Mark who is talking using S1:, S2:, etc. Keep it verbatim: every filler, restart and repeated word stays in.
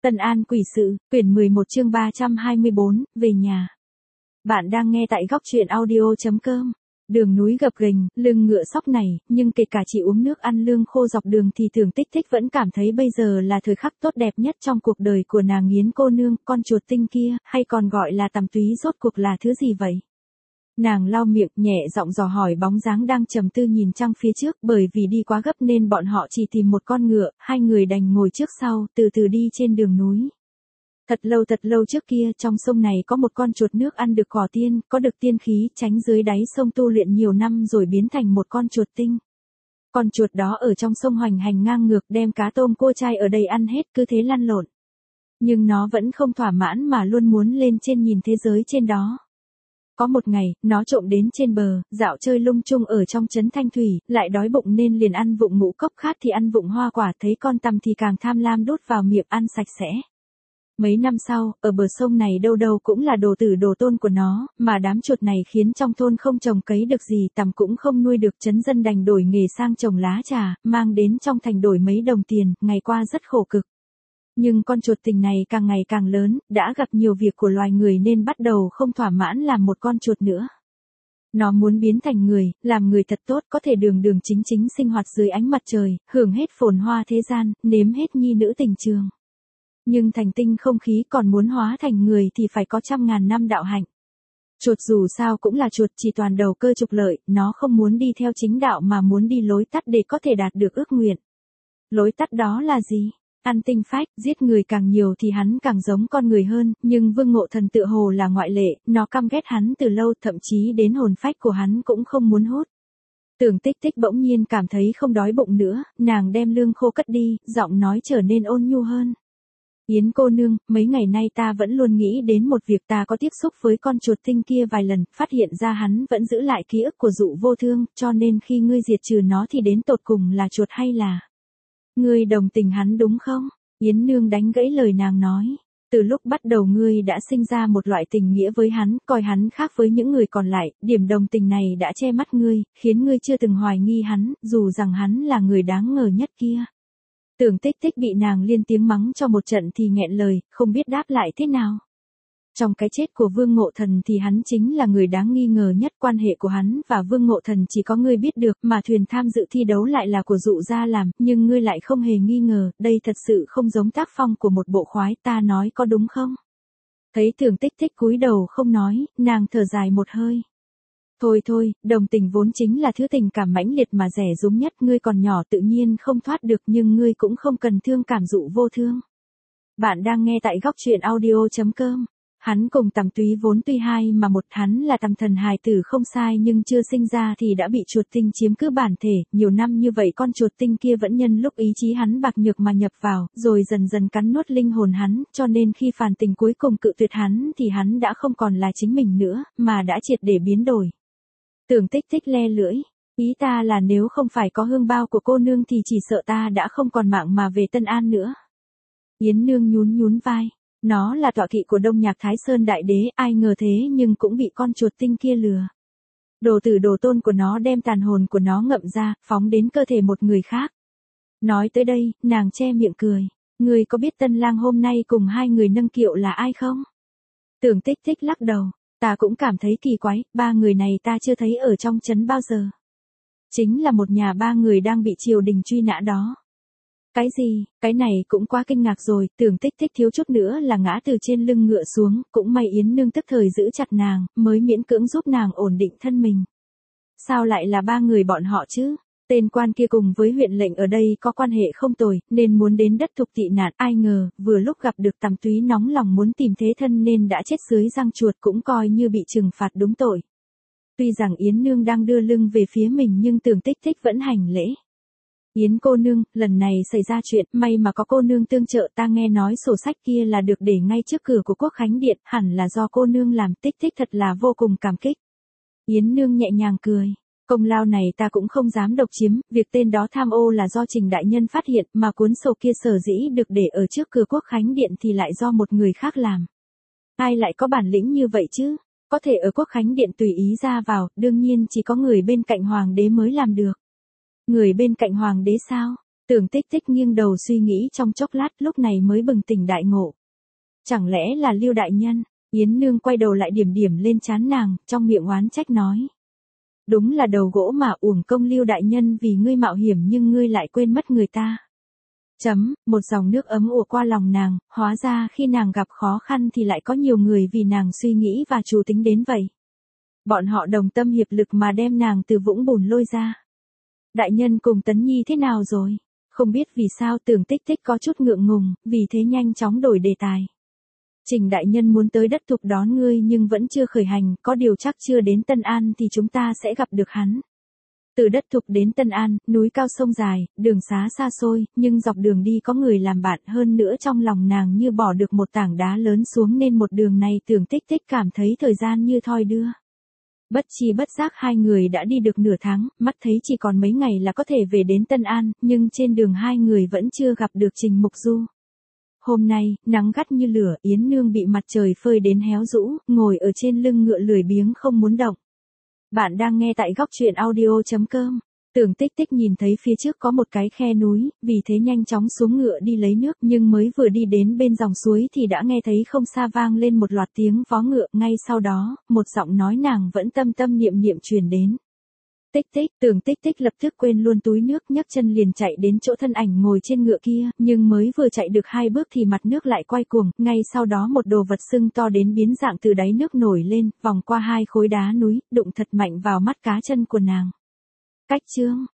S1: Tân An Quỷ Sự, quyển mười một chương ba trăm hai mươi bốn, về nhà. Bạn đang nghe tại góc truyện audio chấm com. Đường núi gập ghềnh, lưng ngựa sóc này, nhưng kể cả chỉ uống nước ăn lương khô dọc đường thì Tưởng Tích Tích vẫn cảm thấy bây giờ là thời khắc tốt đẹp nhất trong cuộc đời của nàng Yến cô nương, con chuột tinh kia, hay còn gọi là tằm túy rốt cuộc là thứ gì vậy? Nàng lau miệng, nhẹ giọng dò hỏi bóng dáng đang trầm tư nhìn trăng phía trước, bởi vì đi quá gấp nên bọn họ chỉ tìm một con ngựa, hai người đành ngồi trước sau, từ từ đi trên đường núi. Thật lâu thật lâu trước kia, trong sông này có một con chuột nước ăn được cỏ tiên, có được tiên khí, tránh dưới đáy sông tu luyện nhiều năm rồi biến thành một con chuột tinh. Con chuột đó ở trong sông hoành hành ngang ngược, đem cá tôm cua chai ở đây ăn hết, cứ thế lăn lộn. Nhưng nó vẫn không thỏa mãn mà luôn muốn lên trên nhìn thế giới trên đó. Có một ngày, nó trộm đến trên bờ, dạo chơi lung tung ở trong trấn Thanh Thủy, lại đói bụng nên liền ăn vụng ngũ cốc, khát thì ăn vụng hoa quả, thấy con tằm thì càng tham lam đút vào miệng ăn sạch sẽ. Mấy năm sau, ở bờ sông này đâu đâu cũng là đồ tử đồ tôn của nó, mà đám chuột này khiến trong thôn không trồng cấy được gì, tằm cũng không nuôi được, trấn dân đành đổi nghề sang trồng lá trà, mang đến trong thành đổi mấy đồng tiền, ngày qua rất khổ cực. Nhưng con chuột tình này càng ngày càng lớn, đã gặp nhiều việc của loài người nên bắt đầu không thỏa mãn làm một con chuột nữa. Nó muốn biến thành người, làm người thật tốt, có thể đường đường chính chính sinh hoạt dưới ánh mặt trời, hưởng hết phồn hoa thế gian, nếm hết nhi nữ tình trường. Nhưng thành tinh không khí, còn muốn hóa thành người thì phải có trăm ngàn năm đạo hạnh. Chuột dù sao cũng là chuột, chỉ toàn đầu cơ trục lợi, nó không muốn đi theo chính đạo mà muốn đi lối tắt để có thể đạt được ước nguyện. Lối tắt đó là gì? Ăn tinh phách, giết người càng nhiều thì hắn càng giống con người hơn, nhưng Vương Ngộ Thần tựa hồ là ngoại lệ, nó căm ghét hắn từ lâu, thậm chí đến hồn phách của hắn cũng không muốn hút. Tưởng Tích Tích bỗng nhiên cảm thấy không đói bụng nữa, nàng đem lương khô cất đi, giọng nói trở nên ôn nhu hơn. Yến cô nương, mấy ngày nay ta vẫn luôn nghĩ đến một việc, ta có tiếp xúc với con chuột tinh kia vài lần, phát hiện ra hắn vẫn giữ lại ký ức của Dụ Vô Thương, cho nên khi ngươi diệt trừ nó thì đến tột cùng là chuột hay là... Ngươi đồng tình hắn đúng không? Yến nương đánh gãy lời nàng nói. Từ lúc bắt đầu ngươi đã sinh ra một loại tình nghĩa với hắn, coi hắn khác với những người còn lại, điểm đồng tình này đã che mắt ngươi, khiến ngươi chưa từng hoài nghi hắn, dù rằng hắn là người đáng ngờ nhất kia. Tưởng Tích Tích bị nàng liên tiếng mắng cho một trận thì nghẹn lời, không biết đáp lại thế nào. Trong cái chết của Vương Ngộ Thần thì hắn chính là người đáng nghi ngờ nhất, quan hệ của hắn và Vương Ngộ Thần chỉ có ngươi biết được, mà thuyền tham dự thi đấu lại là của Dụ gia làm, nhưng ngươi lại không hề nghi ngờ, đây thật sự không giống tác phong của một bộ khoái, ta nói có đúng không? Thấy Tưởng Tích Tích cúi đầu không nói, nàng thở dài một hơi. Thôi thôi, đồng tình vốn chính là thứ tình cảm mãnh liệt mà rẻ rúng nhất, ngươi còn nhỏ tự nhiên không thoát được, nhưng ngươi cũng không cần thương cảm Dụ Vô Thương. Bạn đang nghe tại góc truyện audio chấm com. Hắn cùng tằm túy vốn tuy hai mà một, hắn là tằm thần hài tử không sai nhưng chưa sinh ra thì đã bị chuột tinh chiếm cứ bản thể, nhiều năm như vậy con chuột tinh kia vẫn nhân lúc ý chí hắn bạc nhược mà nhập vào, rồi dần dần cắn nuốt linh hồn hắn, cho nên khi phản tình cuối cùng cự tuyệt hắn thì hắn đã không còn là chính mình nữa, mà đã triệt để biến đổi. Tưởng Tích Tích le lưỡi, ý ta là nếu không phải có hương bao của cô nương thì chỉ sợ ta đã không còn mạng mà về Tân An nữa. Yến nương nhún nhún vai. Nó là tọa kỵ của Đông Nhạc Thái Sơn Đại Đế, ai ngờ thế nhưng cũng bị con chuột tinh kia lừa. Đồ tử đồ tôn của nó đem tàn hồn của nó ngậm ra, phóng đến cơ thể một người khác. Nói tới đây, nàng che miệng cười. Ngươi có biết Tân Lang hôm nay cùng hai người nâng kiệu là ai không? Tưởng Tích Tích lắc đầu, ta cũng cảm thấy kỳ quái, ba người này ta chưa thấy ở trong trấn bao giờ. Chính là một nhà ba người đang bị triều đình truy nã đó. Cái gì, cái này cũng quá kinh ngạc rồi, Tưởng Tích Tích thiếu chút nữa là ngã từ trên lưng ngựa xuống, cũng may Yến nương tức thời giữ chặt nàng, mới miễn cưỡng giúp nàng ổn định thân mình. Sao lại là ba người bọn họ chứ? Tên quan kia cùng với huyện lệnh ở đây có quan hệ không tồi, nên muốn đến đất Thục tị nạn, ai ngờ, vừa lúc gặp được tằm túy nóng lòng muốn tìm thế thân nên đã chết dưới răng chuột, cũng coi như bị trừng phạt đúng tội. Tuy rằng Yến nương đang đưa lưng về phía mình nhưng Tưởng Tích Tích vẫn hành lễ. Yến cô nương, lần này xảy ra chuyện, may mà có cô nương tương trợ, ta nghe nói sổ sách kia là được để ngay trước cửa của Quốc Khánh Điện, hẳn là do cô nương làm, Tích Tích thật là vô cùng cảm kích. Yến nương nhẹ nhàng cười, công lao này ta cũng không dám độc chiếm, việc tên đó tham ô là do Trình đại nhân phát hiện, mà cuốn sổ kia sở dĩ được để ở trước cửa Quốc Khánh Điện thì lại do một người khác làm. Ai lại có bản lĩnh như vậy chứ? Có thể ở Quốc Khánh Điện tùy ý ra vào, đương nhiên chỉ có người bên cạnh hoàng đế mới làm được. Người bên cạnh hoàng đế sao? Tưởng Tích Tích nghiêng đầu suy nghĩ trong chốc lát, lúc này mới bừng tỉnh đại ngộ. Chẳng lẽ là Lưu đại nhân? Yến Nương quay đầu lại điểm điểm lên trán nàng, trong miệng oán trách nói. Đúng là đầu gỗ mà, uổng công Lưu đại nhân vì ngươi mạo hiểm nhưng ngươi lại quên mất người ta. Chấm, một dòng nước ấm ùa qua lòng nàng, hóa ra khi nàng gặp khó khăn thì lại có nhiều người vì nàng suy nghĩ và chủ tính đến vậy. Bọn họ đồng tâm hiệp lực mà đem nàng từ vũng bùn lôi ra. Đại nhân cùng Tấn Nhi thế nào rồi? Không biết vì sao Tưởng Tích Tích có chút ngượng ngùng, vì thế nhanh chóng đổi đề tài. Trình đại nhân muốn tới đất Thục đón ngươi nhưng vẫn chưa khởi hành, có điều chắc chưa đến Tân An thì chúng ta sẽ gặp được hắn. Từ đất Thục đến Tân An, núi cao sông dài, đường xá xa xôi, nhưng dọc đường đi có người làm bạn, hơn nữa trong lòng nàng như bỏ được một tảng đá lớn xuống nên một đường này Tưởng Tích Tích cảm thấy thời gian như thoi đưa. Bất chi bất giác hai người đã đi được nửa tháng, mắt thấy chỉ còn mấy ngày là có thể về đến Tân An, nhưng trên đường hai người vẫn chưa gặp được Trình Mục Du. Hôm nay, nắng gắt như lửa, Yến Nương bị mặt trời phơi đến héo rũ, ngồi ở trên lưng ngựa lười biếng không muốn động. Bạn đang nghe tại góc truyện audio chấm com. Tưởng Tích Tích nhìn thấy phía trước có một cái khe núi, vì thế nhanh chóng xuống ngựa đi lấy nước, nhưng mới vừa đi đến bên dòng suối thì đã nghe thấy không xa vang lên một loạt tiếng vó ngựa, ngay sau đó, một giọng nói nàng vẫn tâm tâm niệm niệm truyền đến. Tích Tích, Tưởng Tích Tích lập tức quên luôn túi nước, nhấc chân liền chạy đến chỗ thân ảnh ngồi trên ngựa kia, nhưng mới vừa chạy được hai bước thì mặt nước lại quay cuồng, ngay sau đó một đồ vật sưng to đến biến dạng từ đáy nước nổi lên, vòng qua hai khối đá núi, đụng thật mạnh vào mắt cá chân của nàng. Cách chương